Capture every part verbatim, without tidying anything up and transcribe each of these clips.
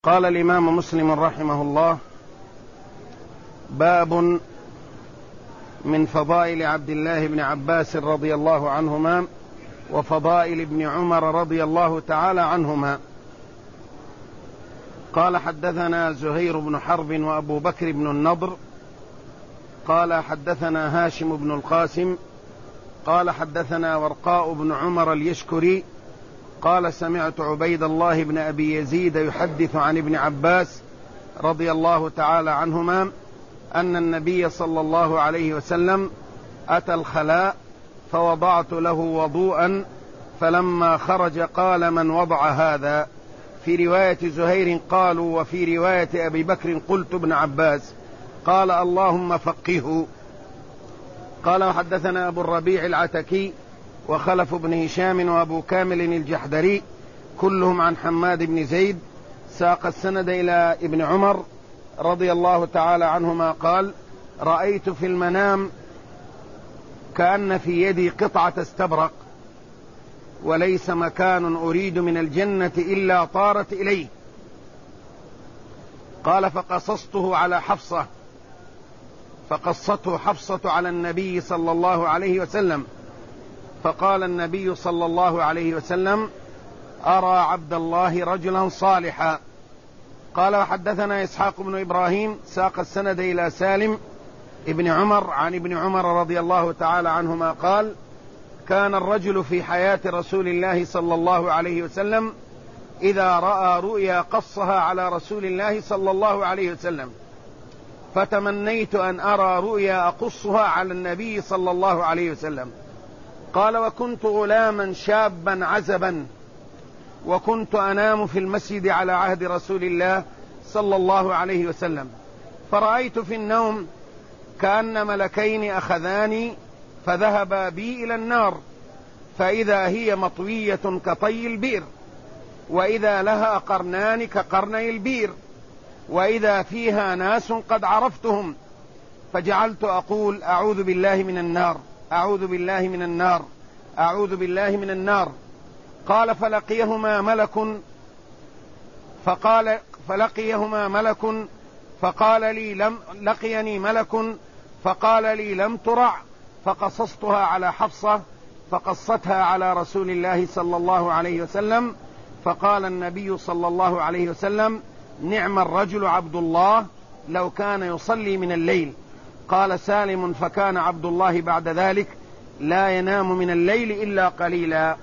قال الإمام مسلم رحمه الله: باب من فضائل عبد الله بن عباس رضي الله عنهما وفضائل ابن عمر رضي الله تعالى عنهما. قال: حدثنا زهير بن حرب وأبو بكر بن النضر قال: حدثنا هاشم بن القاسم قال: حدثنا ورقاء بن عمر اليشكري قال: سمعت عبيد الله بن أبي يزيد يحدث عن ابن عباس رضي الله تعالى عنهما أن النبي صلى الله عليه وسلم أتى الخلاء فوضعت له وضوءا، فلما خرج قال: من وضع هذا؟ في رواية زهير قالوا: وفي رواية أبي بكر قلت ابن عباس. قال: اللهم فقهه. قال: وحدثنا أبو الربيع العتكي وخلف بن هشام وأبو كامل الجحدري كلهم عن حماد بن زيد، ساق السند إلى ابن عمر رضي الله تعالى عنهما قال: رأيت في المنام كأن في يدي قطعة استبرق، وليس مكان أريد من الجنة إلا طارت إليه. قال: فقصصته على حفصة، فقصته حفصة على النبي صلى الله عليه وسلم، فقال النبي صلى الله عليه وسلم: أرى عبد الله رجلا صالحا. قال: وحدثنا إسحاق بن إبراهيم ساق السند إلى سالم ابن عمر عن ابن عمر رضي الله تعالى عنهما قال: كان الرجل في حياة رسول الله صلى الله عليه وسلم إذا رأى رؤيا قصها على رسول الله صلى الله عليه وسلم، فتمنيت أن أرى رؤيا أقصها على النبي صلى الله عليه وسلم. قال: وكنت غلاما شابا عزبا، وكنت أنام في المسجد على عهد رسول الله صلى الله عليه وسلم، فرأيت في النوم كأن ملكين أخذاني فذهبا بي إلى النار، فإذا هي مطوية كطي البير، وإذا لها قرنان كقرني البير، وإذا فيها ناس قد عرفتهم، فجعلت أقول: أعوذ بالله من النار، أعوذ بالله من النار، أعوذ بالله من النار. قال: فلقيهما ملك فقال فلقيهما ملك فقال لي لم لقيني ملك فقال لي لم ترع، فقصصتها على حفصة فقصتها على رسول الله صلى الله عليه وسلم، فقال النبي صلى الله عليه وسلم: نعم الرجل عبد الله لو كان يصلي من الليل. قال سالم: فكان عبد الله بعد ذلك لا ينام من الليل إلا قليلا.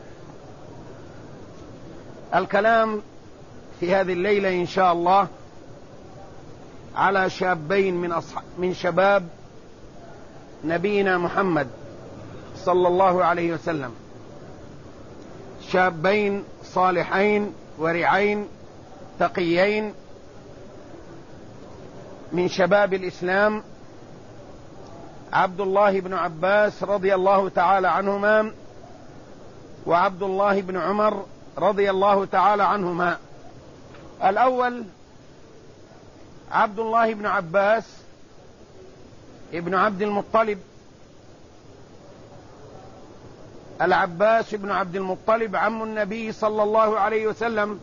الكلام في هذه الليلة إن شاء الله على شابين من أصحاب من شباب نبينا محمد صلى الله عليه وسلم، شابين صالحين ورعين تقيين من شباب الإسلام، عبد الله بن عباس رضي الله تعالى عنهما وعبد الله بن عمر رضي الله تعالى عنهما. الأول عبد الله بن عباس ابن عبد المطلب، العباس بن عبد المطلب عم النبي صلى الله عليه وسلم،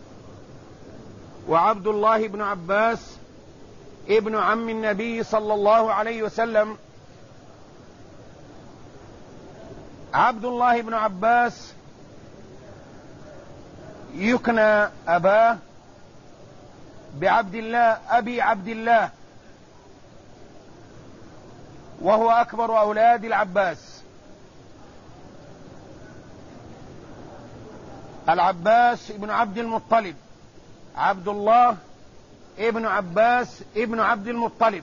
وعبد الله بن عباس ابن عم النبي صلى الله عليه وسلم. عبد الله بن عباس يكنى أباه بعبد الله، أبي عبد الله، وهو أكبر أولاد العباس. العباس ابن عبد المطلب، عبد الله ابن عباس ابن عبد المطلب،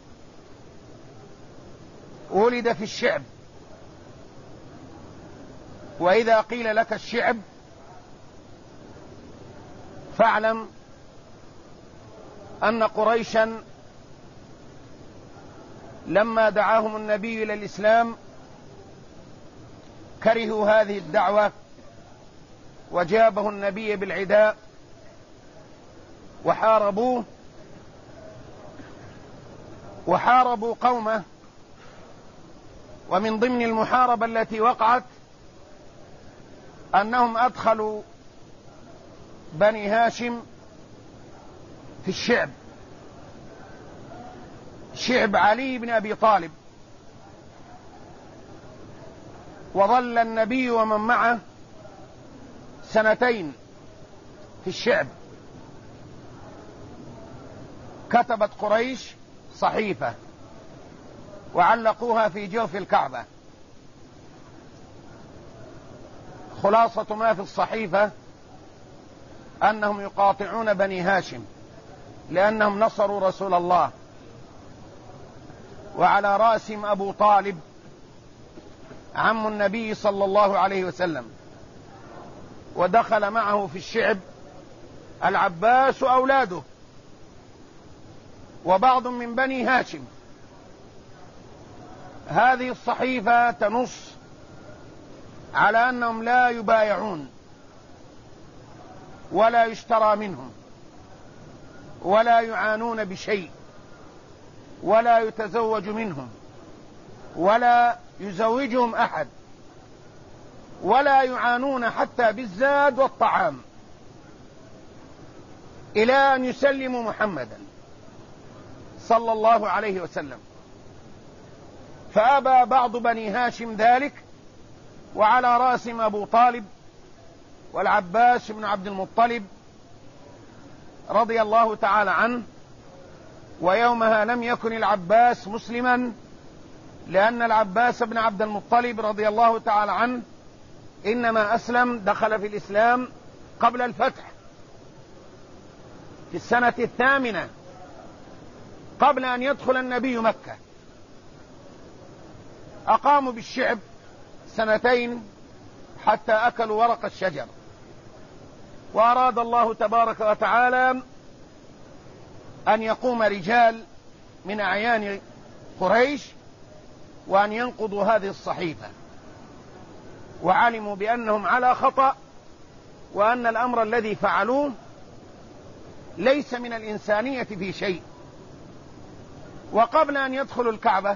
ولد في الشعب. وإذا قيل لك الشعب فاعلم أن قريشا لما دعاهم النبي إلى الإسلام كرهوا هذه الدعوة، وجابه النبي بالعداء وحاربوه وحاربوا قومه. ومن ضمن المحاربة التي وقعت أنهم أدخلوا بني هاشم في الشعب، شعب علي بن أبي طالب. وظل النبي ومن معه سنتين في الشعب. كتبت قريش صحيفة وعلقوها في جوف الكعبة. خلاصة ما في الصحيفة أنهم يقاطعون بني هاشم لأنهم نصروا رسول الله، وعلى رأسهم أبو طالب عم النبي صلى الله عليه وسلم، ودخل معه في الشعب العباس وأولاده وبعض من بني هاشم. هذه الصحيفة تنص على أنهم لا يبايعون ولا يشترى منهم ولا يعانون بشيء ولا يتزوج منهم ولا يزوجهم أحد ولا يعانون حتى بالزاد والطعام إلى أن يسلموا محمدا صلى الله عليه وسلم. فأبى بعض بني هاشم ذلك، وعلى رأسهم أبو طالب والعباس بن عبد المطلب رضي الله تعالى عنه. ويومها لم يكن العباس مسلما، لأن العباس بن عبد المطلب رضي الله تعالى عنه إنما أسلم، دخل في الإسلام قبل الفتح في السنة الثامنة قبل أن يدخل النبي مكة. أقاموا بالشعب سنتين حتى أكلوا ورق الشجر. وأراد الله تبارك وتعالى أن يقوم رجال من أعيان قريش وأن ينقضوا هذه الصحيفة، وعلموا بأنهم على خطأ، وأن الأمر الذي فعلوه ليس من الإنسانية في شيء. وقبل أن يدخلوا الكعبة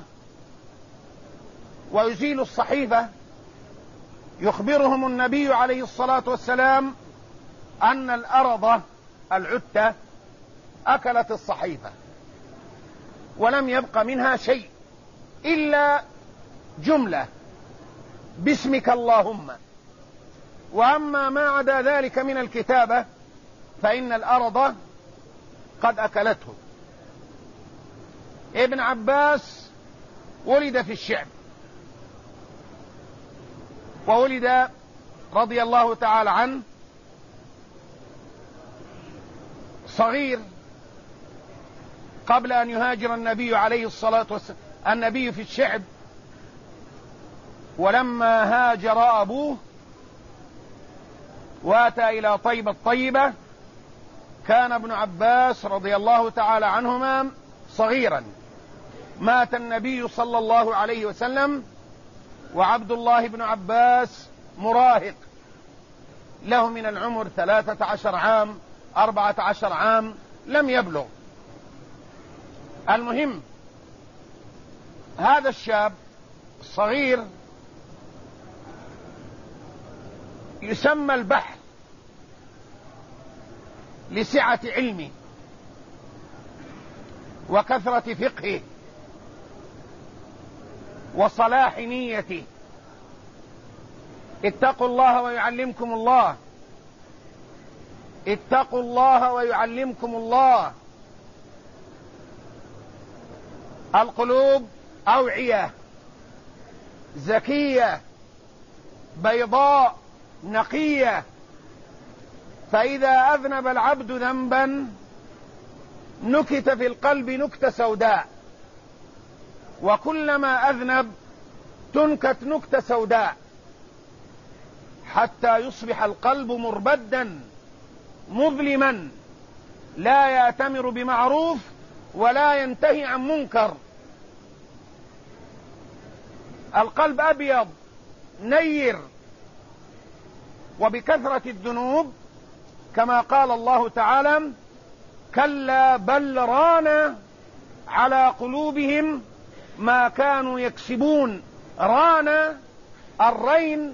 ويزيلوا الصحيفة يخبرهم النبي عليه الصلاة والسلام أن الأرض العتة أكلت الصحيفة ولم يبق منها شيء إلا جملة باسمك اللهم، وأما ما عدا ذلك من الكتابة فإن الأرض قد أكلته. ابن عباس ولد في الشعب، وولد رضي الله تعالى عنه صغير قبل أن يهاجر النبي عليه الصلاة والسلام. النبي في الشعب، ولما هاجر أبوه واتى إلى طيبة الطيبة كان ابن عباس رضي الله تعالى عنهما صغيرا. مات النبي صلى الله عليه وسلم وعبد الله بن عباس مراهق، له من العمر ثلاثة عشر عام أربعة عشر عام، لم يبلغ. المهم هذا الشاب الصغير يسمى البحر لسعة علمه وكثرة فقهه وصلاح نيته. اتقوا الله ويعلمكم الله، اتقوا الله ويعلمكم الله. القلوب أوعية زكية بيضاء نقية، فإذا أذنب العبد ذنبا نكت في القلب نكتة سوداء، وكلما أذنب تنكت نكتة سوداء حتى يصبح القلب مربدا مظلما لا يأتمر بمعروف ولا ينتهي عن منكر. القلب أبيض نير، وبكثرة الذنوب كما قال الله تعالى كلا بل ران على قلوبهم ما كانوا يكسبون. ران الرين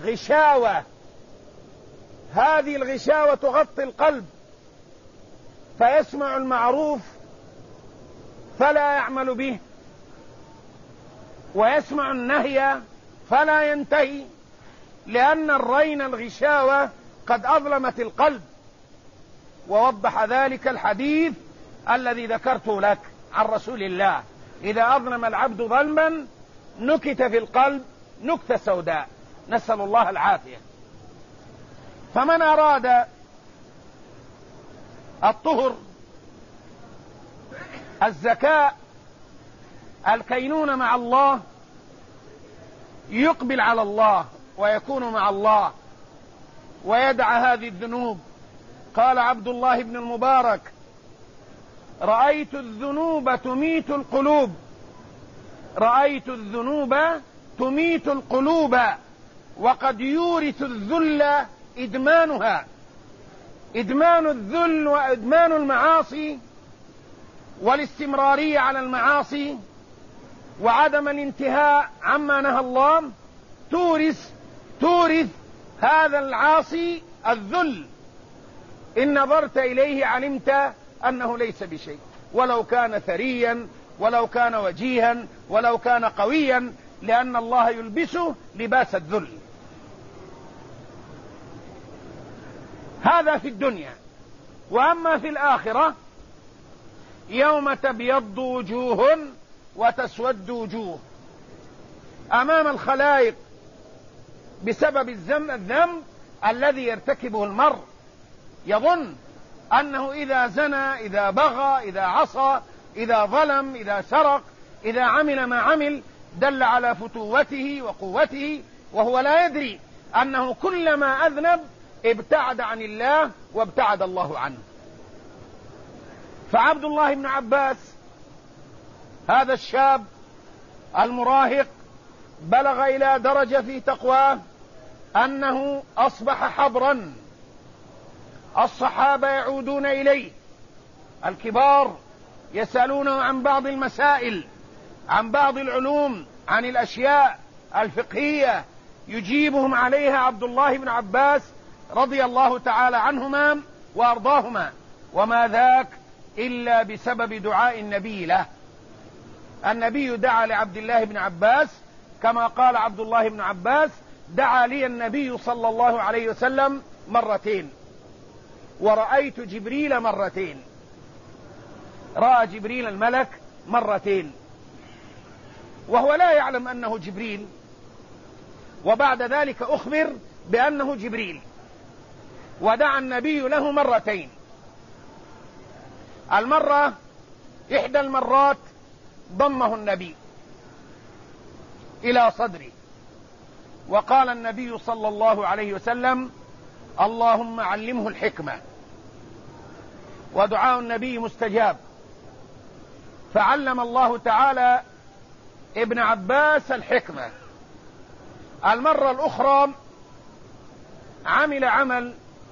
غشاوة، هذه الغشاوة تغطي القلب فيسمع المعروف فلا يعمل به، ويسمع النهي فلا ينتهي، لأن الرين الغشاوة قد أظلمت القلب. ووضح ذلك الحديث الذي ذكرته لك عن رسول الله: إذا أظلم العبد ظلما نكت في القلب نكتة سوداء، نسأل الله العافية. فمن أراد الطهر، الزكاة، الكينونة مع الله، يقبل على الله ويكون مع الله ويدع هذه الذنوب. قال عبد الله بن المبارك: رأيت الذنوب تميت القلوب، رأيت الذنوب تميت القلوب، وقد يورث الذل إدمانها. إدمان الذل وإدمان المعاصي والاستمرارية على المعاصي وعدم الانتهاء عما نهى الله تورث تورث هذا العاصي الذل. إن نظرت إليه علمت أنه ليس بشيء، ولو كان ثريا، ولو كان وجيها، ولو كان قويا، لأن الله يلبسه لباس الذل. هذا في الدنيا. وأما في الآخرة يوم تبيض وجوه وتسود وجوه أمام الخلائق بسبب الذنب الذي يرتكبه المرء. يظن أنه إذا زنى، إذا بغى، إذا عصى، إذا ظلم، إذا سرق، إذا عمل ما عمل دل على فتوته وقوته، وهو لا يدري أنه كلما أذنب ابتعد عن الله وابتعد الله عنه. فعبد الله بن عباس هذا الشاب المراهق بلغ إلى درجة في تقواه أنه أصبح حبرا. الصحابة يعودون إليه، الكبار يسألونه عن بعض المسائل، عن بعض العلوم، عن الأشياء الفقهية، يجيبهم عليها عبد الله بن عباس رضي الله تعالى عنهما وأرضاهما، وما ذاك إلا بسبب دعاء النبي له. النبي دعا لعبد الله بن عباس كما قال عبد الله بن عباس: دعا لي النبي صلى الله عليه وسلم مرتين، ورأيت جبريل مرتين. رأى جبريل الملك مرتين وهو لا يعلم أنه جبريل، وبعد ذلك أخبر بأنه جبريل، ودعا النبي له مرتين. المرة إحدى المرات ضمه النبي إلى صدره وقال النبي صلى الله عليه وسلم: اللهم علمه الحكمة. ودعاء النبي مستجاب، فعلم الله تعالى ابن عباس الحكمة. المرة الأخرى عمل عمل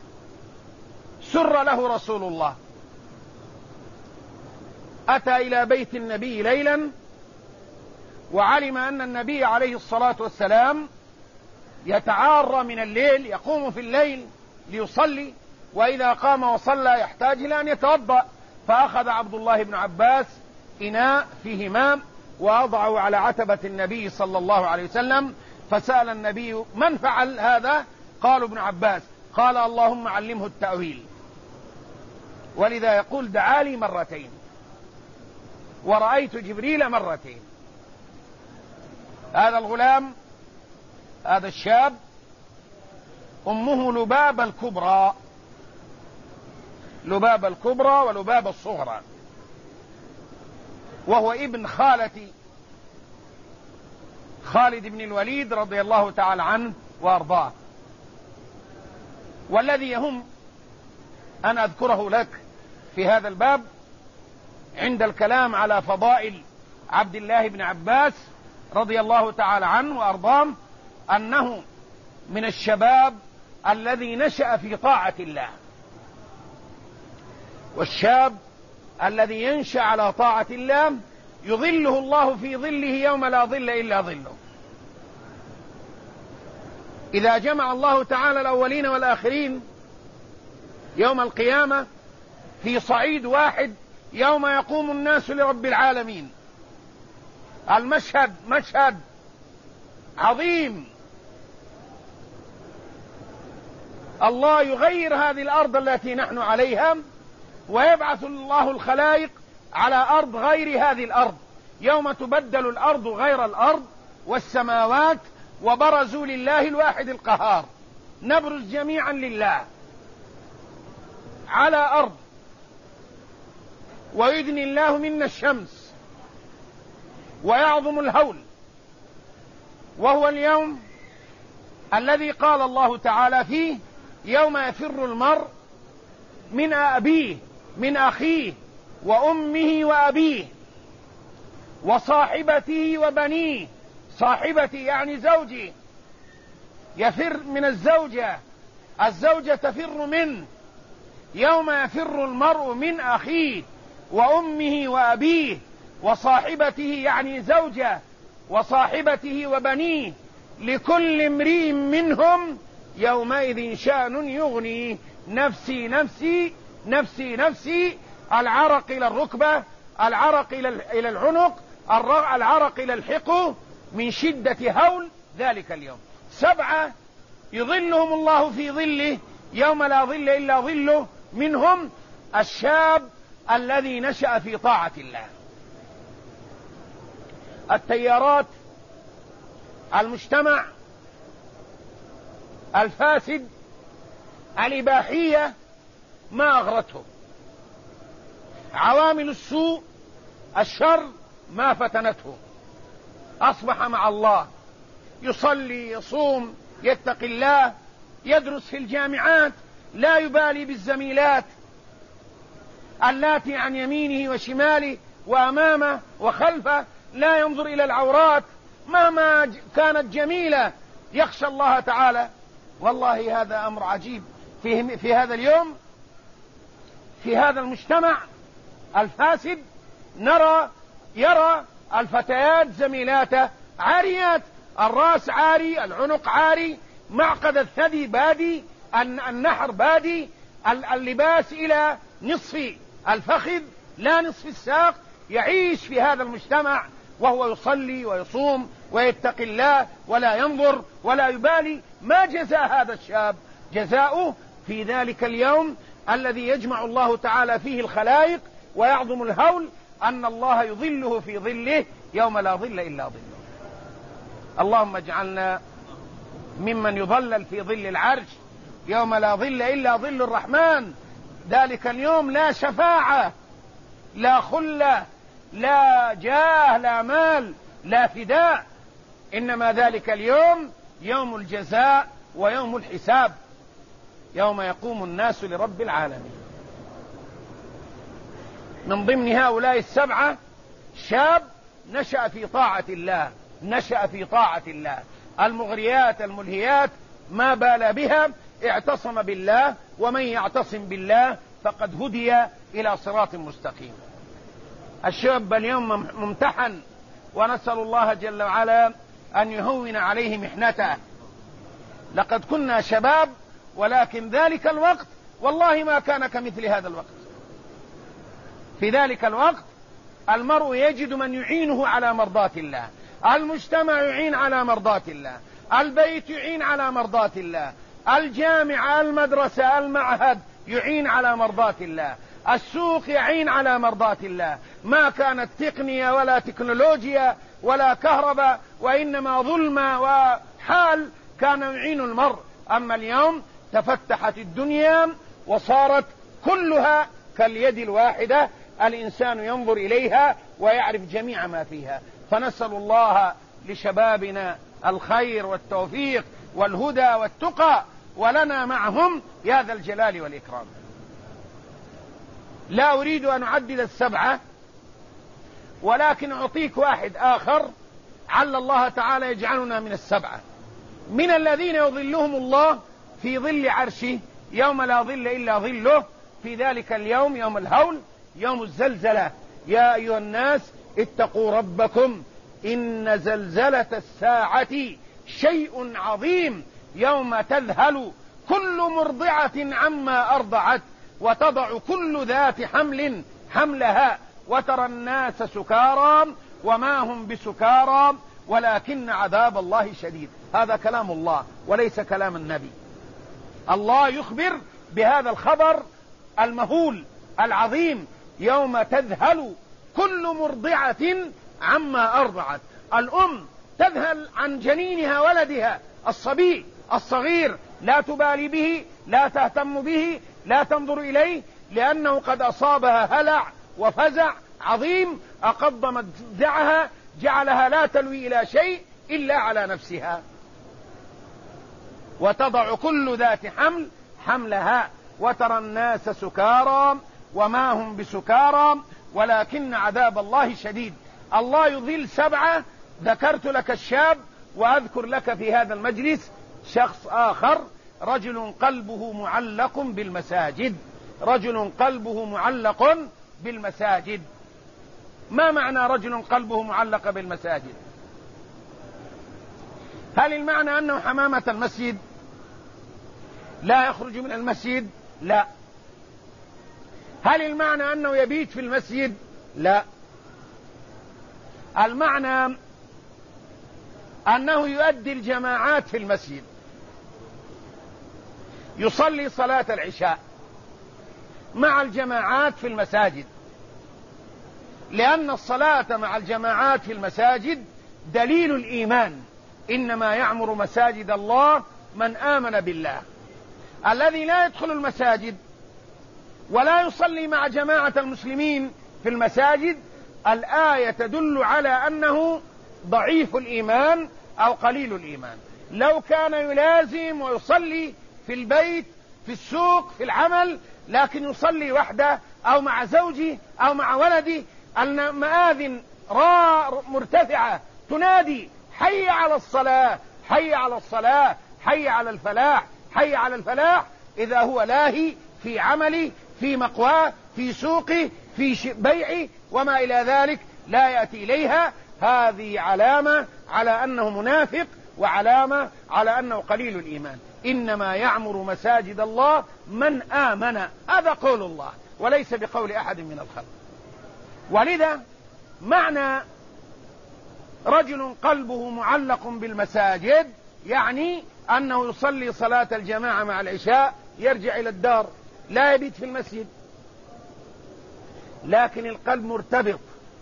سر له رسول الله، أتى إلى بيت النبي ليلا وعلم أن النبي عليه الصلاة والسلام يتعارى من الليل، يقوم في الليل ليصلي، وإذا قام وصلى يحتاج إلى أن يتوضأ. فأخذ عبد الله بن عباس إناء فيه ماء وأضعه على عتبة النبي صلى الله عليه وسلم، فسأل النبي: من فعل هذا؟ قالوا: ابن عباس. قال: اللهم علمه التأويل. ولذا يقول: دعالي مرتين ورأيت جبريل مرتين. هذا الغلام، هذا الشاب، أمه لبابة الكبرى، لبابة الكبرى ولبابة الصغرى، وهو ابن خالة خالد بن الوليد رضي الله تعالى عنه وأرضاه. والذي يهم أن أذكره لك في هذا الباب عند الكلام على فضائل عبد الله بن عباس رضي الله تعالى عنه وأرضاه أنه من الشباب الذي نشأ في طاعة الله. والشاب الذي ينشأ على طاعة الله يظله الله في ظله يوم لا ظل إلا ظله. إذا جمع الله تعالى الأولين والآخرين يوم القيامة في صعيد واحد يوم يقوم الناس لرب العالمين. المشهد مشهد عظيم. الله يغير هذه الأرض التي نحن عليها، ويبعث الله الخلائق على أرض غير هذه الأرض، يوم تبدل الأرض غير الأرض والسماوات، وبرزوا لله الواحد القهار. نبرز جميعا لله على أرض، ويدني الله منا الشمس، ويعظم الهول، وهو اليوم الذي قال الله تعالى فيه: يوم يفر المرء من أبيه من أخيه وأمه وأبيه وصاحبته وبنيه. صاحبتي يعني زوجي، يفر من الزوجة، الزوجة تفر منه. يوم يفر المرء من أخيه وأمه وأبيه وصاحبته يعني زوجة وصاحبته وبنيه، لكل امرئ منهم يومئذ شأن يغنيه. نفسي نفسي نفسي نفسي. العرق إلى الركبة، العرق إلى العنق، العرق إلى الحقو من شدة هول ذلك اليوم. سبعة يظلهم الله في ظله يوم لا ظل إلا ظله، منهم الشاب الذي نشأ في طاعة الله. التيارات، المجتمع الفاسد، الإباحية ما أغرته، عوامل السوء الشر ما فتنته، أصبح مع الله، يصلي، يصوم، يتقي الله، يدرس في الجامعات، لا يبالي بالزميلات اللاتي عن يمينه وشماله وأمامه وخلفه، لا ينظر إلى العورات مهما كانت جميلة، يخشى الله تعالى. والله هذا أمر عجيب في, في هذا اليوم، في هذا المجتمع الفاسد. نرى يرى الفتيات زميلاته عاريات، الرأس عاري، العنق عاري، معقد الثدي بادي، النحر بادي، اللباس إلى نصف الفخذ لا نصف الساق. يعيش في هذا المجتمع وهو يصلي ويصوم ويتقي الله ولا ينظر ولا يبالي. ما جزاء هذا الشاب؟ جزاؤه في ذلك اليوم الذي يجمع الله تعالى فيه الخلائق ويعظم الهول، أن الله يظله في ظله يوم لا ظل إلا ظله. اللهم اجعلنا ممن يظلل في ظل العرش يوم لا ظل إلا ظل الرحمن. ذلك اليوم لا شفاعة، لا خلة، لا جاه، لا مال، لا فداء، إنما ذلك اليوم يوم الجزاء ويوم الحساب، يوم يقوم الناس لرب العالمين. من ضمن هؤلاء السبعة شاب نشأ في طاعة الله، نشأ في طاعة الله. المغريات الملهيات ما بال بها، اعتصم بالله، ومن يعتصم بالله فقد هدي إلى صراط مستقيم. الشاب اليوم ممتحن، ونسأل الله جل وعلا أن يهون عليه محنته. لقد كنا شباب، ولكن ذلك الوقت والله ما كان كمثل هذا الوقت. في ذلك الوقت المرء يجد من يعينه على مرضاة الله، المجتمع يعين على مرضاة الله، البيت يعين على مرضاة الله، الجامعة، المدرسة، المعهد يعين على مرضاة الله، السوق يعين على مرضاة الله. ما كانت تقنية ولا تكنولوجيا ولا كهرباء، وإنما ظلمة وحال كان يعين المرء. أما اليوم تفتحت الدنيا وصارت كلها كاليد الواحدة، الإنسان ينظر إليها ويعرف جميع ما فيها. فنسأل الله لشبابنا الخير والتوفيق والهدى والتقى، ولنا معهم يا ذا الجلال والإكرام. لا أريد أن أعدد السبعة، ولكن أعطيك واحد آخر عل الله تعالى يجعلنا من السبعة، من الذين يظلهم الله في ظل عرشه يوم لا ظل إلا ظله. في ذلك اليوم يوم الهول، يوم الزلزلة. يا أيها الناس اتقوا ربكم إن زلزلة الساعة شيء عظيم، يوم تذهل كل مرضعة عما أرضعت وتضع كل ذات حمل حملها وترى الناس سكارى وما هم بسكارى ولكن عذاب الله شديد. هذا كلام الله وليس كلام النبي. الله يخبر بهذا الخبر المهول العظيم: يوم تذهل كل مرضعة عما أرضعت. الأم تذهل عن جنينها ولدها الصبي الصغير، لا تبالي به، لا تهتم به، لا تنظر إليه، لأنه قد أصابها هلع وفزع عظيم أقض مدعها، جعلها لا تلوي إلى شيء إلا على نفسها. وتضع كل ذات حمل حملها وترى الناس سكارى وما هم بسكارى ولكن عذاب الله شديد. الله يظل سبعة، ذكرت لك الشاب وأذكر لك في هذا المجلس شخص آخر: رجل قلبه معلق بالمساجد. رجل قلبه معلق بالمساجد. ما معنى رجل قلبه معلق بالمساجد؟ هل المعنى أنه حمامة المسجد لا يخرج من المسجد؟ لا. هل المعنى أنه يبيت في المسجد؟ لا. المعنى أنه يؤدي الجماعات في المسجد، يصلي صلاة العشاء مع الجماعات في المساجد، لأن الصلاة مع الجماعات في المساجد دليل الإيمان. إنما يعمر مساجد الله من آمن بالله. الذي لا يدخل المساجد ولا يصلي مع جماعة المسلمين في المساجد، الآية تدل على أنه ضعيف الإيمان أو قليل الإيمان. لو كان يلازم ويصلي في البيت، في السوق، في العمل، لكن يصلي وحده أو مع زوجه أو مع ولده، المآذن مرتفعة تنادي: حي على الصلاة، حي على الصلاة، حي على الفلاح، حي على الفلاح. إذا هو لاهي في عمله، في مقواه، في سوقه، في بيعه وما إلى ذلك، لا يأتي إليها، هذه علامة على أنه منافق وعلامة على أنه قليل الإيمان. إنما يعمر مساجد الله من آمن. هذا قول الله وليس بقول أحد من الخلق. ولذا معنى رجل قلبه معلق بالمساجد يعني أنه يصلي صلاة الجماعة مع العشاء، يرجع إلى الدار، لا يبيت في المسجد، لكن القلب مرتبط.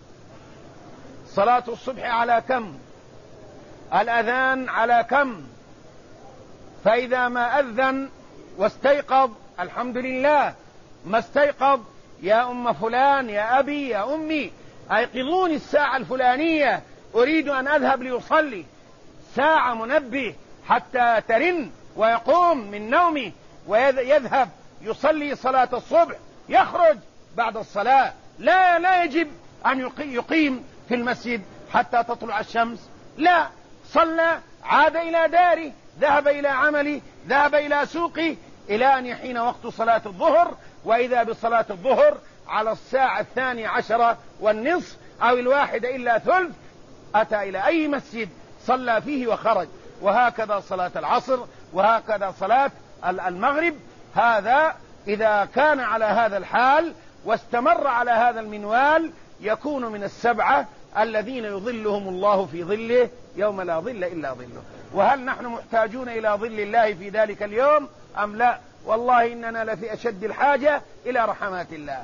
صلاة الصبح على كم؟ الأذان على كم؟ فإذا ما أذن واستيقظ الحمد لله، ما استيقظ يا أم فلان، يا أبي، يا أمي، أيقظوني الساعة الفلانية، أريد أن أذهب ليصلي. ساعة منبه حتى ترن ويقوم من نومه ويذهب يصلي صلاة الصبح، يخرج بعد الصلاة. لا لا يجب أن يقيم في المسجد حتى تطلع الشمس، لا، صلى، عاد إلى داره، ذهب إلى عمله، ذهب إلى سوقه، إلى أن يحين وقت صلاة الظهر. وإذا بصلاة الظهر على الساعة الثانية عشرة والنصف أو الواحدة إلا ثلث أتى إلى أي مسجد صلى فيه وخرج. وهكذا صلاة العصر، وهكذا صلاة المغرب. هذا إذا كان على هذا الحال واستمر على هذا المنوال يكون من السبعة الذين يظلهم الله في ظله يوم لا ظل إلا ظله. وهل نحن محتاجون إلى ظل الله في ذلك اليوم أم لا؟ والله إننا لفي أشد الحاجة إلى رحمات الله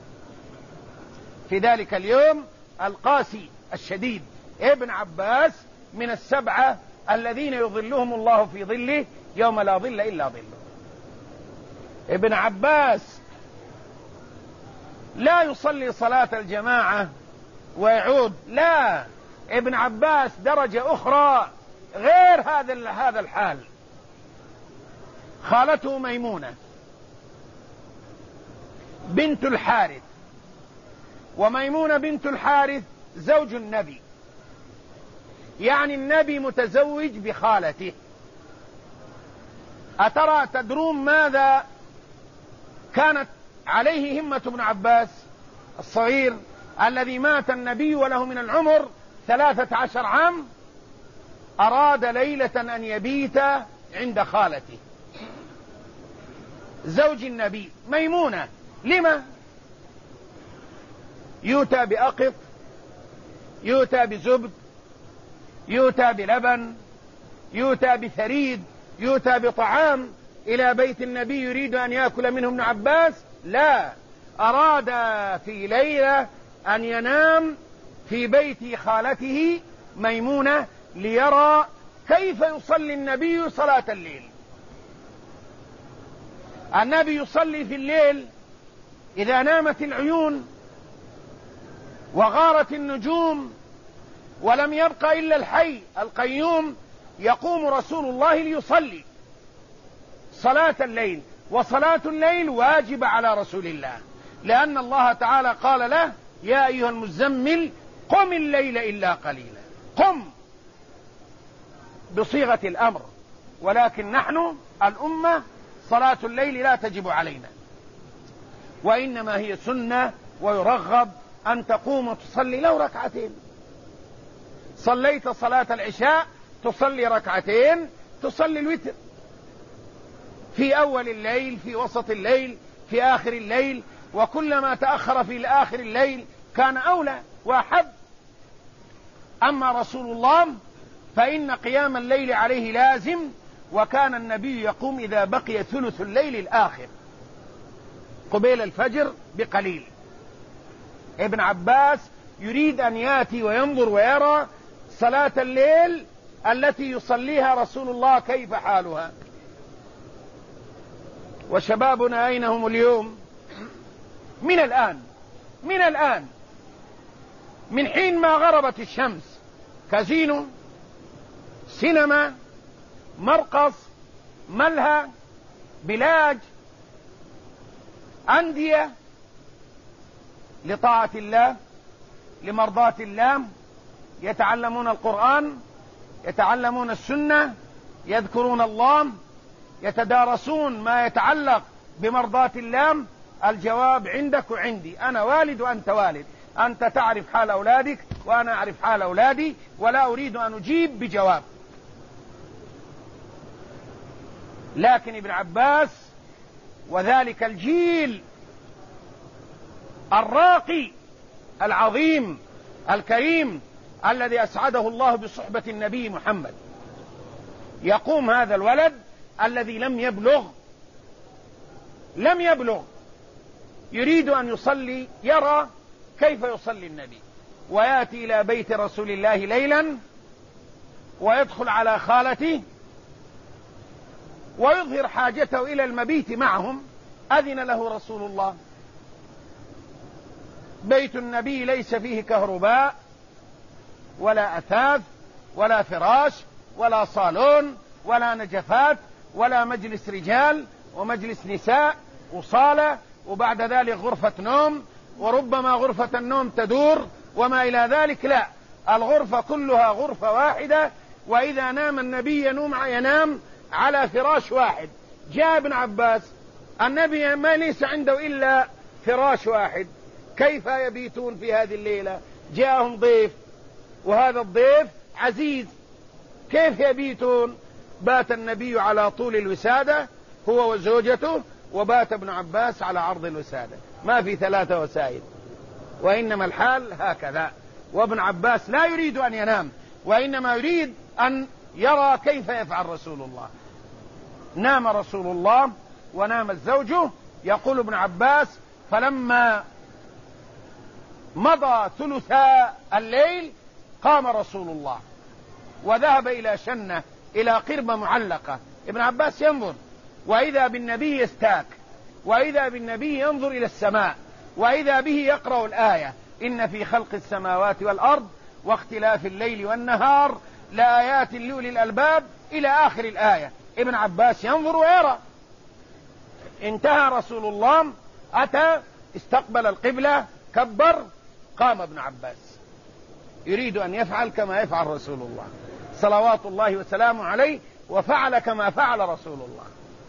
في ذلك اليوم القاسي الشديد. ابن عباس من السبعة الذين يظلهم الله في ظله يوم لا ظل إلا ظله. ابن عباس لا يصلي صلاة الجماعة ويعود، لا، ابن عباس درجة أخرى غير هذا هذا الحال. خالته ميمونة بنت الحارث، وميمونة بنت الحارث زوج النبي، يعني النبي متزوج بخالته. أترى تدرون ماذا كانت عليه همة ابن عباس الصغير الذي مات النبي وله من العمر ثلاثة عشر عام؟ أراد ليلة أن يبيت عند خالته، زوج النبي ميمونة. لما؟ يؤتى بأقط، يؤتى بزبد، يؤتى بلبن، يؤتى بثريد، يؤتى بطعام إلى بيت النبي يريد أن يأكل منه ابن عباس؟ لا، أراد في ليلة أن ينام في بيت خالته ميمونة ليرى كيف يصلي النبي صلاة الليل. النبي يصلي في الليل إذا نامت العيون وغارت النجوم ولم يبق إلا الحي القيوم، يقوم رسول الله ليصلي صلاة الليل. وصلاة الليل واجب على رسول الله، لأن الله تعالى قال له: يا أيها المزمل قم الليل إلا قليلا. قم بصيغة الأمر، ولكن نحن الأمة صلاة الليل لا تجب علينا، وإنما هي سنة، ويرغب أن تقوم وتصلي لو ركعتين. صليت صلاة العشاء تصلي ركعتين، تصلي الوتر في أول الليل، في وسط الليل، في آخر الليل، وكلما تأخر في آخر الليل كان أولى وأحب. أما رسول الله فإن قيام الليل عليه لازم، وكان النبي يقوم إذا بقي ثلث الليل الآخر قبيل الفجر بقليل. ابن عباس يريد أن يأتي وينظر ويرى صلاة الليل التي يصليها رسول الله كيف حالها. وشبابنا أين هم اليوم؟ من الآن من الآن من حين ما غربت الشمس كازينو، سينما، مرقص، ملهى، بلاج، أندية، لطاعة الله، لمرضاة الله، يتعلمون القرآن، يتعلمون السنة، يذكرون الله، يتدارسون ما يتعلق بمرضاة الله. الجواب عندك وعندي، أنا والد وأنت والد، أنت تعرف حال أولادك وأنا أعرف حال أولادي، ولا أريد أن أجيب بجواب. لكن ابن عباس وذلك الجيل الراقي العظيم الكريم الذي أسعده الله بصحبة النبي محمد، يقوم هذا الولد الذي لم يبلغ لم يبلغ يريد أن يصلي، يرى كيف يصلي النبي، ويأتي إلى بيت رسول الله ليلا ويدخل على خالته ويظهر حاجته إلى المبيت معهم. أذن له رسول الله. بيت النبي ليس فيه كهرباء ولا أثاث ولا فراش ولا صالون ولا نجفات ولا مجلس رجال ومجلس نساء وصالة، وبعد ذلك غرفة نوم، وربما غرفة النوم تدور وما إلى ذلك. لا، الغرفة كلها غرفة واحدة، وإذا نام النبي ينوم ينام على فراش واحد. جاء ابن عباس، النبي ما ليس عنده إلا فراش واحد، كيف يبيتون في هذه الليلة؟ جاءهم ضيف، وهذا الضيف عزيز، كيف يبيتون؟ بات النبي على طول الوسادة هو وزوجته، وبات ابن عباس على عرض الوسادة، ما في ثلاثة وسائد، وإنما الحال هكذا. وابن عباس لا يريد أن ينام، وإنما يريد أن يرى كيف يفعل رسول الله. نام رسول الله ونام الزوج. يقول ابن عباس: فلما مضى ثلثا الليل قام رسول الله وذهب إلى شنة، إلى قربة معلقة. ابن عباس ينظر، وإذا بالنبي يستاك، وإذا بالنبي ينظر إلى السماء، وإذا به يقرأ الآية: إن في خلق السماوات والأرض واختلاف الليل والنهار لآيات لأولي الألباب إلى آخر الآية. ابن عباس ينظر ويرى. انتهى رسول الله، أتى استقبل القبلة، كبر، قام ابن عباس يريد أن يفعل كما يفعل رسول الله صلوات الله وسلامه عليه، وفعل كما فعل رسول الله.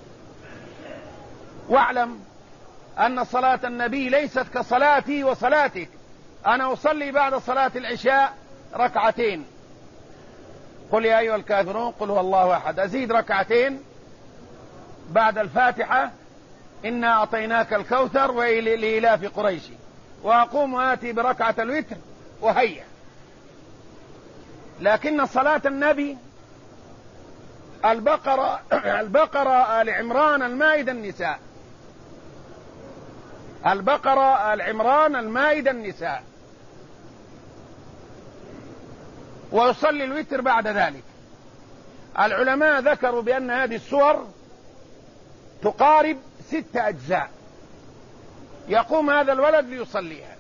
واعلم أن صلاة النبي ليست كصلاتي وصلاتك. أنا أصلي بعد صلاة العشاء ركعتين، قل يا أيها الكافرون، قل هو الله أحد، أزيد ركعتين بعد الفاتحة إنا أعطيناك الكوثر وإلى قريش وأقوم وآتي بركعة الوتر وهيا. لكن صلاة النبي البقرة البقرة آل عمران المائدة النساء، البقرة آل عمران المائدة النساء، ويصلي الوتر بعد ذلك. العلماء ذكروا بأن هذه السور تقارب ست أجزاء، يقوم هذا الولد ليصليها،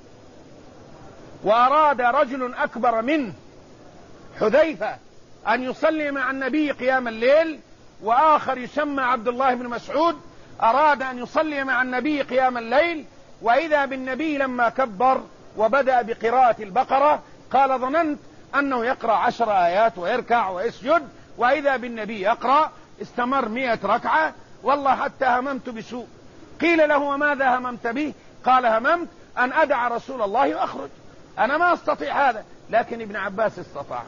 وأراد رجل أكبر منه حذيفة أن يصلي مع النبي قيام الليل، وآخر يسمى عبد الله بن مسعود أراد أن يصلي مع النبي قيام الليل، وإذا بالنبي لما كبر وبدأ بقراءة البقرة قال ظننت أنه يقرأ عشر آيات ويركع ويسجد، وإذا بالنبي يقرأ. استمر مئة ركعة، والله حتى هممت بسوء. قيل له وماذا هممت به؟ قال هممت أن أدع رسول الله وأخرج، أنا ما أستطيع هذا، لكن ابن عباس استطاع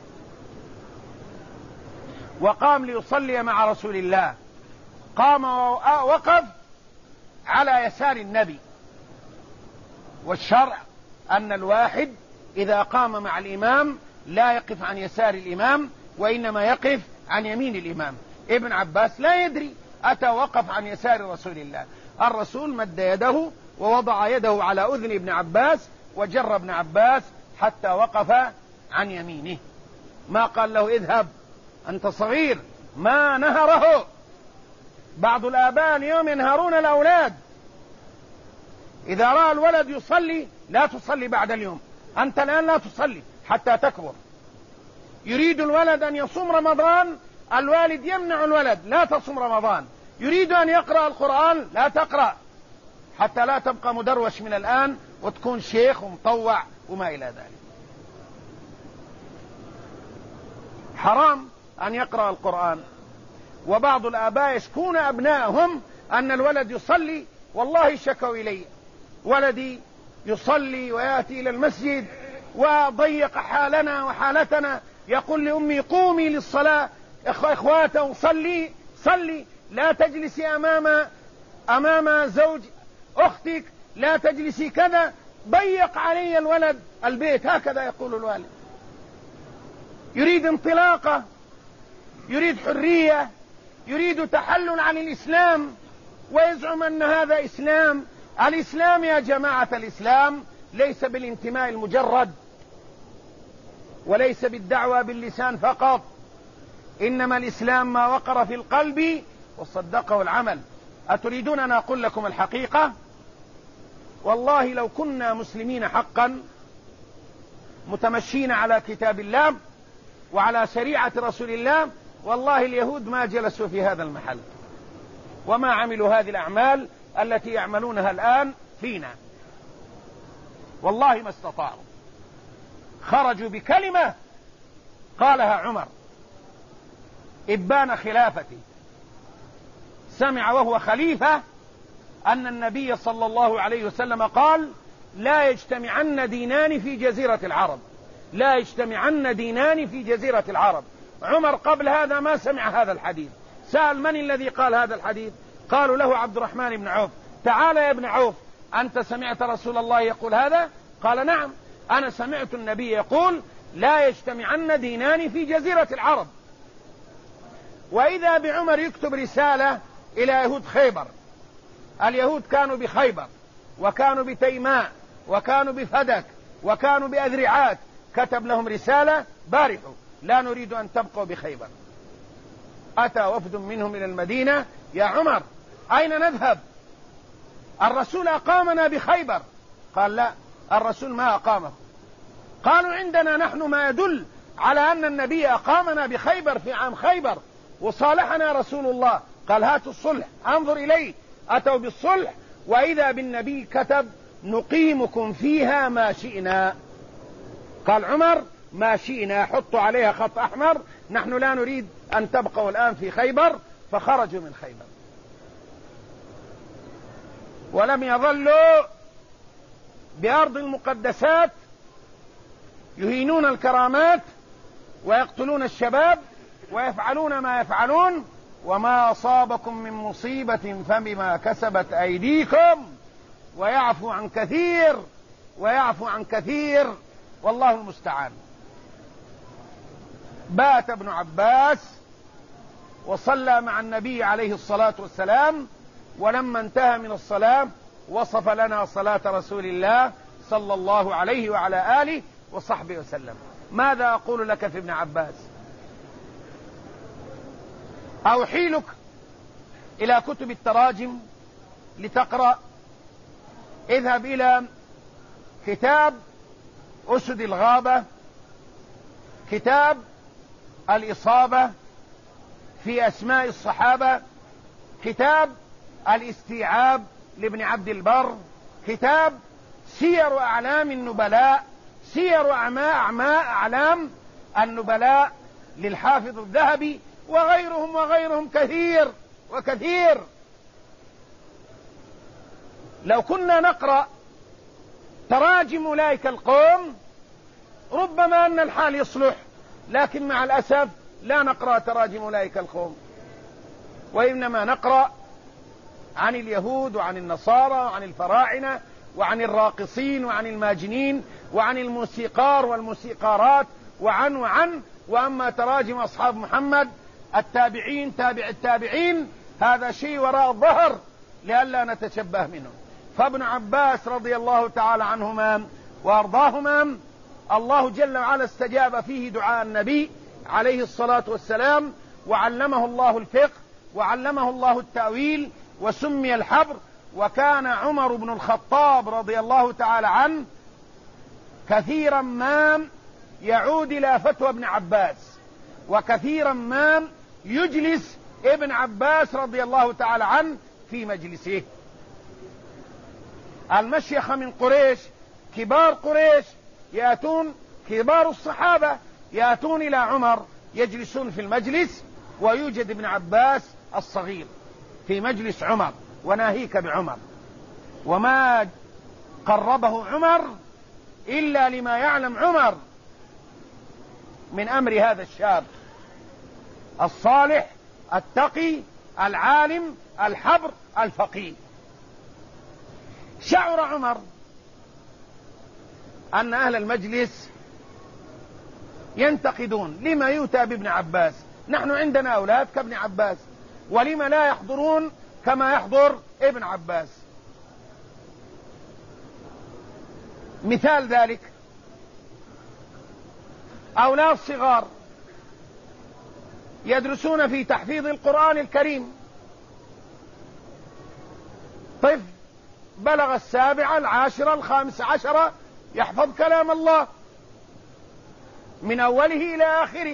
وقام ليصلي مع رسول الله. قام ووقف على يسار النبي، والشرع أن الواحد إذا قام مع الإمام لا يقف عن يسار الإمام، وإنما يقف عن يمين الإمام. ابن عباس لا يدري، أتى وقف عن يسار رسول الله. الرسول مد يده ووضع يده على أذن ابن عباس وجر ابن عباس حتى وقف عن يمينه، ما قال له اذهب أنت صغير، ما نهره. بعض الآباء اليوم ينهرون الأولاد، إذا رأى الولد يصلي لا تصلي بعد اليوم، أنت الآن لا تصلي حتى تكبر. يريد الولد أن يصوم رمضان، الوالد يمنع الولد لا تصوم رمضان. يريد أن يقرأ القرآن، لا تقرأ حتى لا تبقى مدروش من الآن وتكون شيخ ومطوع وما إلى ذلك. حرام أن يقرأ القرآن. وبعض الآباء يشكون أبنائهم أن الولد يصلي، والله شكوا إلي ولدي يصلي ويأتي إلى المسجد وضيق حالنا وحالتنا، يقول لأمي قومي للصلاة إخواته صلي صلي، لا تجلسي أمام أمام زوج أختك، لا تجلسي كذا. ضيق علي الولد البيت، هكذا يقول الوالد. يريد انطلاقة، يريد حرية، يريد تحلل عن الإسلام، ويزعم أن هذا إسلام. الإسلام يا جماعة، الإسلام ليس بالانتماء المجرد، وليس بالدعوة باللسان فقط، إنما الإسلام ما وقر في القلب وصدقه العمل. أتريدون أن أقول لكم الحقيقة؟ والله لو كنا مسلمين حقا متمشين على كتاب الله وعلى شريعة رسول الله، والله اليهود ما جلسوا في هذا المحل وما عملوا هذه الأعمال التي يعملونها الآن فينا، والله ما استطاعوا. خرجوا بكلمة قالها عمر إبان خلافتي، سمع وهو خليفة أن النبي صلى الله عليه وسلم قال لا يجتمعن دينان في جزيرة العرب، لا يجتمعن دينان في جزيرة العرب. عمر قبل هذا ما سمع هذا الحديث، سأل من الذي قال هذا الحديث؟ قالوا له عبد الرحمن بن عوف. تعال يا ابن عوف، أنت سمعت رسول الله يقول هذا؟ قال نعم، أنا سمعت النبي يقول لا يجتمعن دينان في جزيرة العرب. وإذا بعمر يكتب رسالة إلى يهود خيبر. اليهود كانوا بخيبر وكانوا بتيماء وكانوا بفدك وكانوا بأذرعات، كتب لهم رسالة بارحوا لا نريد أن تبقوا بخيبر. أتى وفد منهم إلى المدينة، يا عمر أين نذهب؟ الرسول أقامنا بخيبر. قال لا، الرسول ما أقامه. قالوا عندنا نحن ما يدل على أن النبي أقامنا بخيبر في عام خيبر وصالحنا رسول الله. قال هاتوا الصلح انظر إليه. أتوا بالصلح، وإذا بالنبي كتب نقيمكم فيها ما شئنا. قال عمر ما شئنا، حطوا عليها خط أحمر، نحن لا نريد أن تبقوا الآن في خيبر. فخرجوا من خيبر ولم يظلوا بأرض المقدسات يهينون الكرامات ويقتلون الشباب ويفعلون ما يفعلون، وما أصابكم من مصيبة فبما كسبت أيديكم ويعفو عن كثير ويعفو عن كثير والله المستعان. بات ابن عباس وصلى مع النبي عليه الصلاة والسلام، ولما انتهى من الصلاة وصف لنا صلاة رسول الله صلى الله عليه وعلى آله وصحبه وسلم. ماذا أقول لك في ابن عباس؟ أحيلك إلى كتب التراجم لتقرأ. اذهب إلى كتاب أسد الغابة، كتاب الإصابة في أسماء الصحابة، كتاب الاستيعاب لابن عبد البر، كتاب سير أعلام النبلاء، سير أعلام النبلاء للحافظ الذهبي، وغيرهم وغيرهم كثير وكثير. لو كنا نقرأ تراجم أولئك القوم ربما أن الحال يصلح، لكن مع الأسف لا نقرأ تراجم أولئك القوم، وإنما نقرأ عن اليهود وعن النصارى وعن الفراعنة وعن الراقصين وعن الماجنين وعن الموسيقار والموسيقارات وعن وعن وأما تراجم أصحاب محمد التابعين تابع التابعين هذا شيء وراء الظهر لئلا نتشبه منه. فابن عباس رضي الله تعالى عنهما وأرضاهما الله جل وعلا استجاب فيه دعاء النبي عليه الصلاة والسلام، وعلمه الله الفقه وعلمه الله التأويل وسمي الحبر. وكان عمر بن الخطاب رضي الله تعالى عنه كثيرا ما يعود إلى فتوى ابن عباس، وكثيرا ما يجلس ابن عباس رضي الله تعالى عنه في مجلسه. المشيخة من قريش كبار قريش يأتون، كبار الصحابة يأتون إلى عمر يجلسون في المجلس، ويوجد ابن عباس الصغير في مجلس عمر وناهيك بعمر، وما قربه عمر إلا لما يعلم عمر من أمر هذا الشاب الصالح التقي العالم الحبر الفقيه. شعر عمر أن أهل المجلس ينتقدون لما يؤتى بابن عباس، نحن عندنا أولاد كابن عباس، ولما لا يحضرون كما يحضر ابن عباس. مثال ذلك أولاد صغار يدرسون في تحفيظ القرآن الكريم، طفل بلغ السابعة العاشرة الخامسة عشرة يحفظ كلام الله من أوله إلى آخره،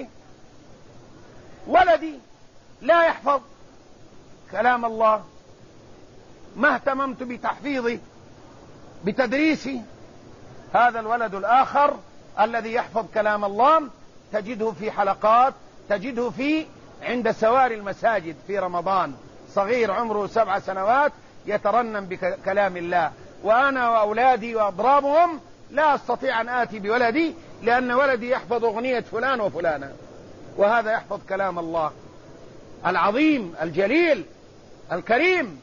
ولدي لا يحفظ كلام الله، ما اهتممت بتحفيظه بتدريسي. هذا الولد الآخر الذي يحفظ كلام الله تجده في حلقات، تجده في عند سواري المساجد في رمضان، صغير عمره سبع سنوات يترنم بكلام الله. وأنا وأولادي وأضرابهم لا أستطيع أن آتي بولدي لأن ولدي يحفظ أغنية فلان وفلانة، وهذا يحفظ كلام الله العظيم الجليل الكريم.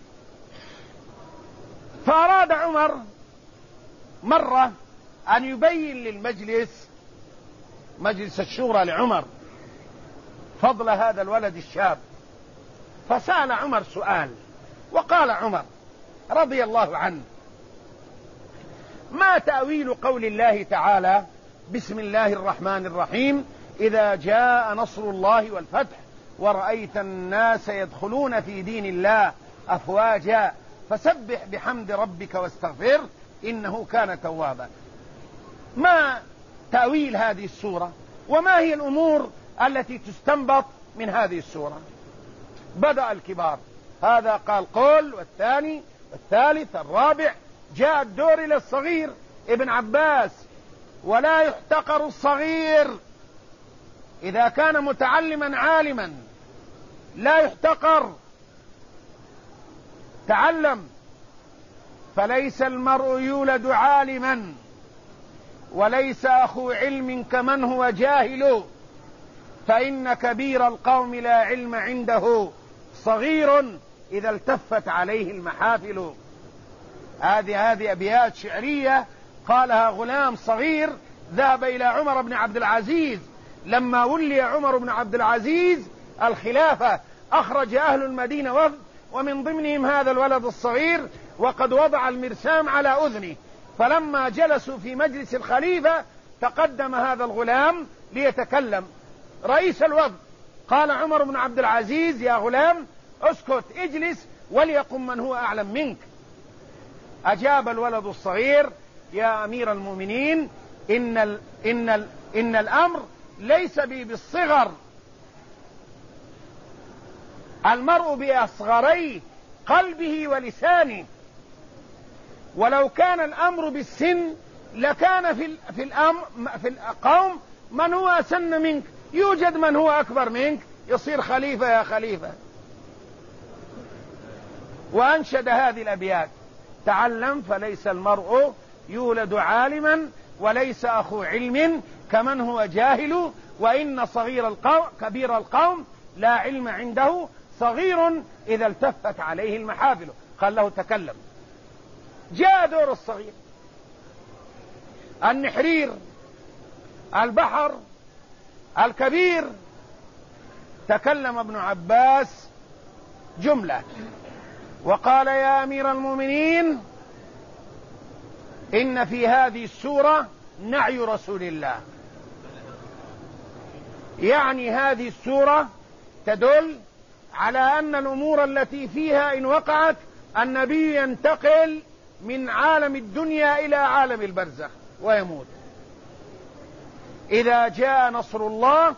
فأراد عمر مرة أن يبين للمجلس، مجلس الشورى لعمر، فضل هذا الولد الشاب، فسأل عمر سؤال، وقال عمر رضي الله عنه: ما تأويل قول الله تعالى بسم الله الرحمن الرحيم إذا جاء نصر الله والفتح ورأيت الناس يدخلون في دين الله أفواجا فسبح بحمد ربك واستغفر إنه كان توابا. ما تأويل هذه السورة، وما هي الأمور التي تستنبط من هذه السورة؟ بدأ الكبار، هذا قال قول، والثاني والثالث الرابع، جاء الدور إلى الصغير ابن عباس. ولا يحتقر الصغير إذا كان متعلما عالما، لا يحتقر. تعلم، فليس المرء يولد عالما، وليس أخو علم كمن هو جاهل، فإن كبير القوم لا علم عنده صغير إذا التفت عليه المحافل. هذه هذه أبيات شعرية قالها غلام صغير ذهب إلى عمر بن عبد العزيز لما ولي عمر بن عبد العزيز الخلافة. أخرج أهل المدينة وفد ومن ضمنهم هذا الولد الصغير، وقد وضع المرسام على أذنه، فلما جلسوا في مجلس الخليفة تقدم هذا الغلام ليتكلم. رئيس الوفد قال عمر بن عبد العزيز: يا غلام اسكت، اجلس وليقم من هو أعلم منك. أجاب الولد الصغير: يا أمير المؤمنين، إن, ال إن, ال إن الأمر ليس بي بالصغر، المرء بأصغري قلبه ولسانه، ولو كان الأمر بالسن لكان في, في, الأمر في القوم من هو أسن منك، يوجد من هو أكبر منك يصير خليفة يا خليفة. وأنشد هذه الأبيات: تعلم فليس المرء يولد عالما، وليس أخو علم كمن هو جاهل، وإن صغير القوم كبير القوم لا علم عنده، صغير إذا التفت عليه المحافل. قال له: تكلم. جاء دور الصغير. النحرير، البحر، الكبير. تكلم ابن عباس جملة وقال: يا أمير المؤمنين، إن في هذه السورة نعي رسول الله. يعني هذه السورة تدل على أن الأمور التي فيها إن وقعت النبي ينتقل من عالم الدنيا إلى عالم البرزخ ويموت. إذا جاء نصر الله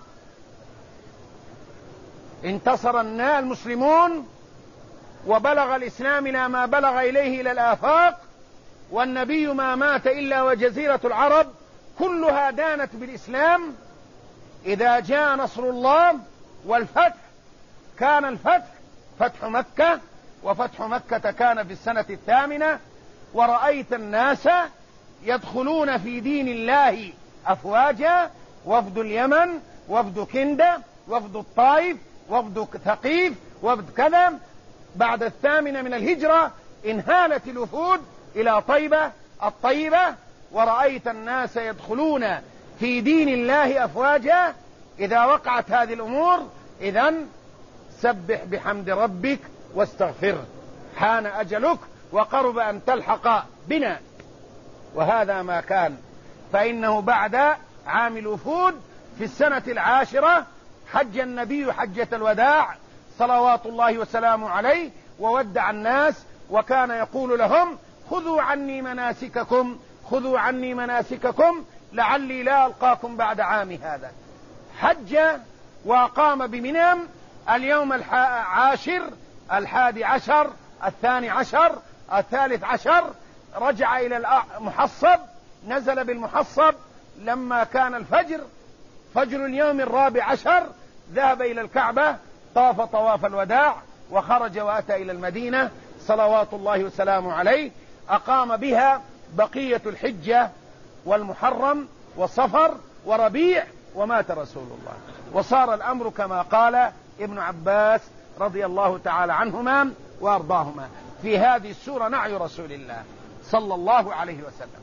انتصر المسلمون وبلغ الإسلام إلى ما بلغ إليه إلى الآفاق، والنبي ما مات إلا وجزيرة العرب كلها دانت بالإسلام. إذا جاء نصر الله والفتح، كان الفتح فتح مكة، وفتح مكة كان في السنة الثامنة، ورأيت الناس يدخلون في دين الله أفواجا، وفد اليمن، وفد كندة، وفد الطائف، وفد ثقيف، وفد كذا. بعد الثامنة من الهجرة انهالت الوفود إلى طيبة الطيبة، ورأيت الناس يدخلون في دين الله أفواجا. إذا وقعت هذه الأمور إذن سبح بحمد ربك واستغفره، حان أجلك وقرب أن تلحق بنا. وهذا ما كان، فإنه بعد عام الوفود في السنة العاشرة حج النبي حجة الوداع صلوات الله وسلامه عليه، وودع الناس، وكان يقول لهم: خذوا عني مناسككم، خذوا عني مناسككم لعلي لا ألقاكم بعد عام هذا. حج وقام بمنى اليوم العاشر، الحادي عشر، الثاني عشر، الثالث عشر. رجع إلى المحصب، نزل بالمحصب لما كان الفجر، فجر اليوم الرابع عشر، ذهب إلى الكعبة، طاف طواف الوداع، وخرج وأتى إلى المدينة صلوات الله وسلامه عليه. أقام بها بقية الحجة والمحرم وصفر وربيع، ومات رسول الله. وصار الأمر كما قال ابن عباس رضي الله تعالى عنهما وأرضاهما: في هذه السورة نعي رسول الله صلى الله عليه وسلم.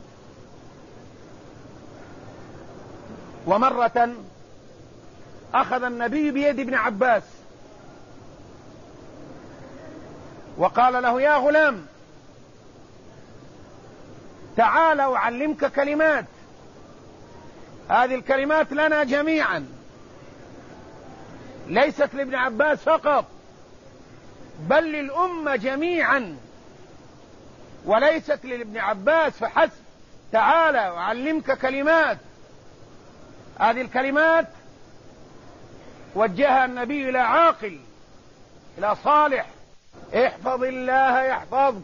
ومرة أخذ النبي بيد ابن عباس وقال له: يا غلام، تعال أعلمك كلمات، هذه الكلمات لنا جميعا، ليست لابن عباس فقط، بل للأمة جميعا، وليست لابن عباس فحسب. تعال أعلمك كلمات. هذه الكلمات وجهها النبي إلى عاقل، إلى صالح: احفظ الله يحفظك،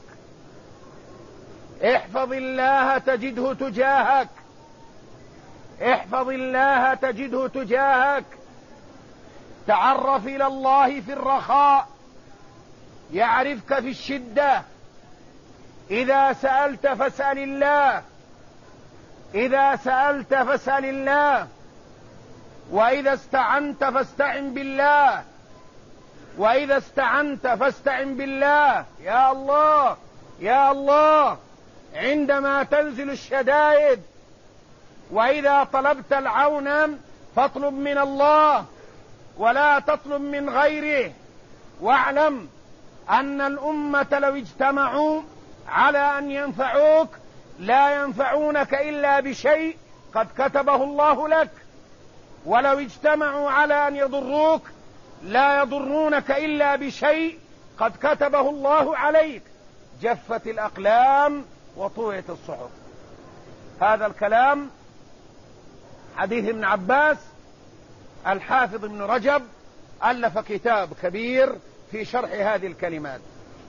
احفظ الله تجده تجاهك، احفظ الله تجده تجاهك، تعرف إلى الله في الرخاء يعرفك في الشدة، إذا سألت فاسأل الله، إذا سألت فاسأل الله، وإذا استعنت فاستعن بالله، وإذا استعنت فاستعن بالله. يا الله يا الله عندما تنزل الشدائد. وإذا طلبت العون فاطلب من الله ولا تطلب من غيره. واعلم أن الأمة لو اجتمعوا على أن ينفعوك لا ينفعونك إلا بشيء قد كتبه الله لك، ولو اجتمعوا على أن يضروك لا يضرونك إلا بشيء قد كتبه الله عليك. جفت الأقلام وطويت الصحف. هذا الكلام حديث ابن عباس. الحافظ ابن رجب ألف كتاب كبير في شرح هذه الكلمات،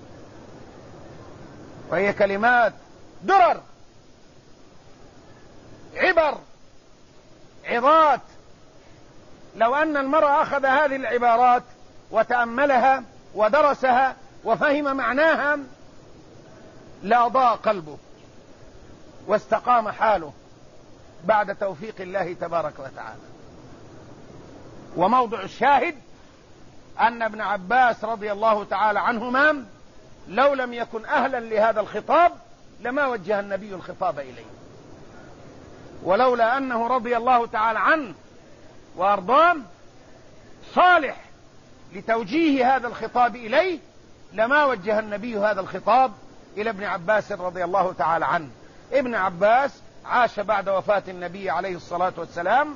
وهي كلمات درر، عبر، عظات. لو أن المرء أخذ هذه العبارات وتأملها ودرسها وفهم معناها لأضاء قلبه واستقام حاله بعد توفيق الله تبارك وتعالى. وموضع الشاهد أن ابن عباس رضي الله تعالى عنهما لو لم يكن أهلا لهذا الخطاب لما وجه النبي الخطاب إليه، ولولا أنه رضي الله تعالى عنه وأرضاه صالح لتوجيه هذا الخطاب إليه لما وجه النبي هذا الخطاب إلى ابن عباس رضي الله تعالى عنه. ابن عباس عاش بعد وفاة النبي عليه الصلاة والسلام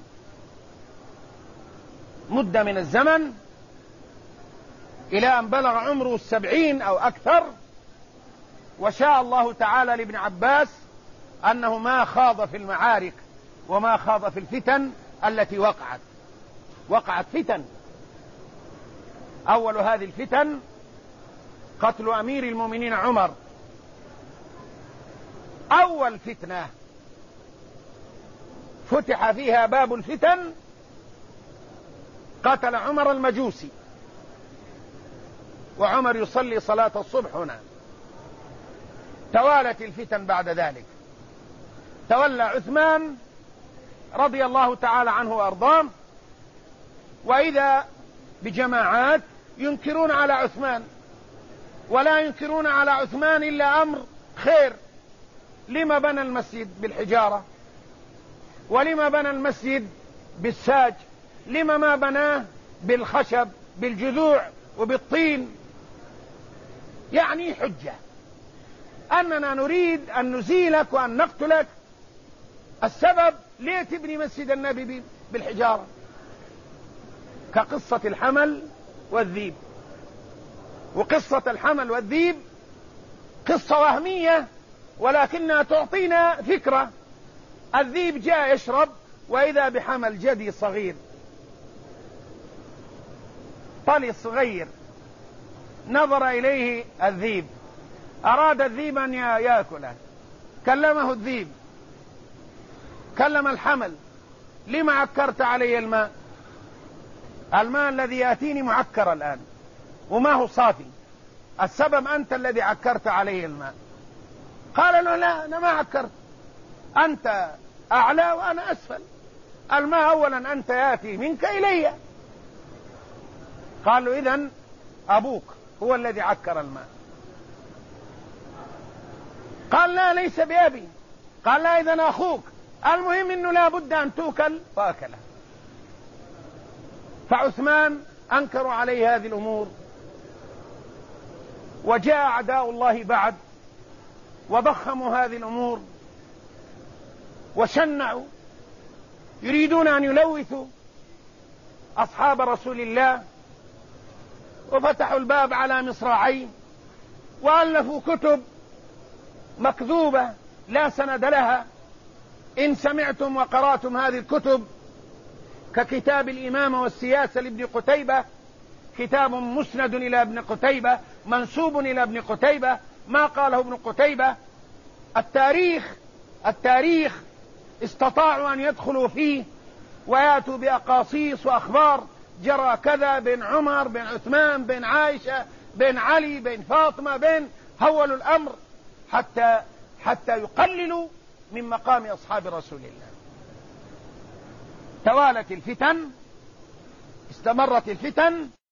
مدة من الزمن إلى أن بلغ عمره السبعين أو أكثر، وشاء الله تعالى لابن عباس أنه ما خاض في المعارك وما خاض في الفتن التي وقعت. وقعت فتن. أول هذه الفتن قتل أمير المؤمنين عمر. أول فتنة فتح فيها باب الفتن قتل عمر المجوسي، وعمر يصلي صلاة الصبح هنا. توالت الفتن بعد ذلك. تولى عثمان رضي الله تعالى عنه وأرضاه، وإذا بجماعات ينكرون على عثمان، ولا ينكرون على عثمان إلا أمر خير. لما بنى المسجد بالحجارة؟ ولما بنى المسجد بالساج؟ لما ما بناه بالخشب بالجذوع وبالطين؟ يعني حجة أننا نريد أن نزيلك وأن نقتلك. السبب ليه تبني مسجد النبي بالحجارة؟ كقصة الحمل والذيب. وقصة الحمل والذيب قصة وهمية ولكنها تعطينا فكرة. الذيب جاء يشرب وإذا بحمل جدي صغير، طلي صغير، نظر إليه الذيب، أراد الذيب أن يأكله، كلمه الذيب، كلم الحمل: لما عكرت علي الماء؟ الماء الذي يأتيني معكر الآن وما هو صافي، السبب أنت الذي عكرت علي الماء. قال له: لا، أنا ما عكرت، أنت أعلى وأنا أسفل، الماء أولا أنت يأتي منك إلي. قال له: إذن أبوك هو الذي عكر الماء. قال: لا، ليس بأبي. قال: لا، إذن أخوك. المهم أنه لا بد أن توكل، فأكله. فعثمان أنكروا عليه هذه الأمور، وجاء أعداء الله بعد وضخموا هذه الأمور وشنعوا، يريدون أن يلوثوا أصحاب رسول الله، وفتحوا الباب على مصراعين وألفوا كتب مكذوبة لا سند لها. إن سمعتم وقرأتم هذه الكتب ككتاب الإمامة والسياسة لابن قتيبة، كتاب مسند إلى ابن قتيبة منسوب إلى ابن قتيبة، ما قاله ابن قتيبة. التاريخ التاريخ استطاعوا أن يدخلوا فيه ويأتوا بأقاصيص وأخبار جرى كذا بين عمر بين عثمان بين عائشة بين علي بين فاطمة بين هولوا الأمر حتى حتى يقللوا من مقام أصحاب رسول الله. توالت الفتن، استمرت الفتن.